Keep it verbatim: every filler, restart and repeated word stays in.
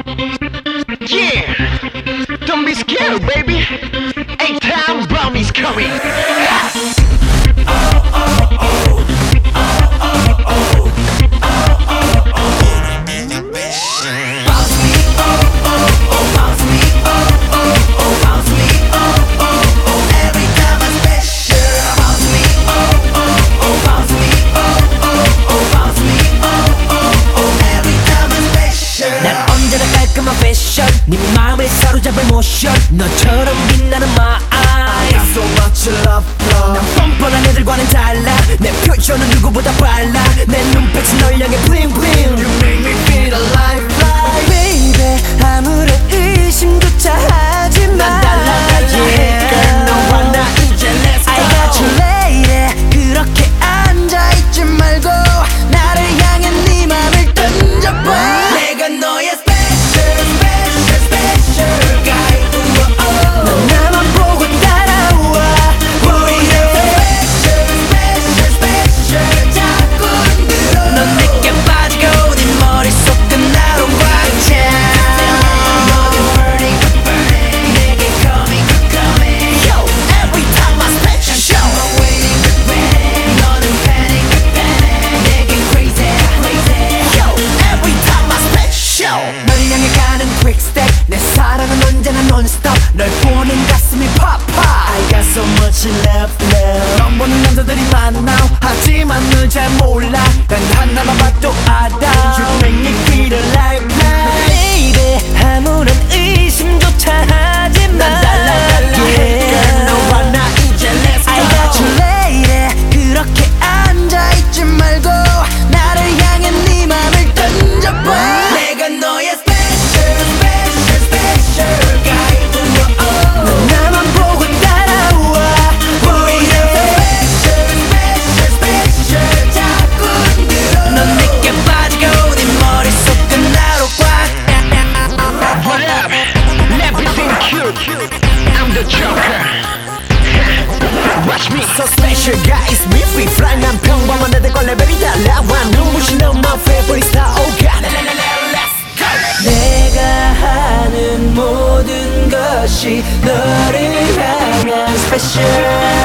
Yeah, don't be scared, baby. A-Town bomb is coming. 네 마음을 사로잡을 모션 너처럼 빛나는 my eyes I got so much love, love 난 뻔뻔한 애들과는 달라 내 표정은 누구보다 빨라 내 눈빛은 널 향해 bling bling You make me feel alive like Baby 아무런 의심조차 하지마 난 달라 달라 해 Girl 너와 나 이제 let's go I got you lady 그렇게 앉아있지 말고 나를 향해 네 맘을 던져봐 내가 너의 너를 향해 가는 quick step 내 사랑은 언제나 non-stop 널 보는 가슴이 pop pop I got so much love love 넌 보는 남자들이 많아 하지만 널 잘 몰라 난 하나만 봐도 알아 You make me feel alive like Baby 아무런 의심조차 하지마 난 달라 달라 해 Girl 너와 나 이제 let's go I got you lady 그렇게 앉아있지 말고 나를 향해 네 맘을 던져봐 내가 너의 special special special guy 넌 나만 보고 따라와 우리의 special special special 자꾸 흔들어 넌 내게 빠지고 네 머릿속은 나로 꽉 What up? Everything cute. I'm the Joker. Watch me. So special guy is me free fly 난 평범한 애들과 레벨이 달라와 눈부신 넌 my favorite star Oh God 내가 하는 모든 것이 너를 향한 special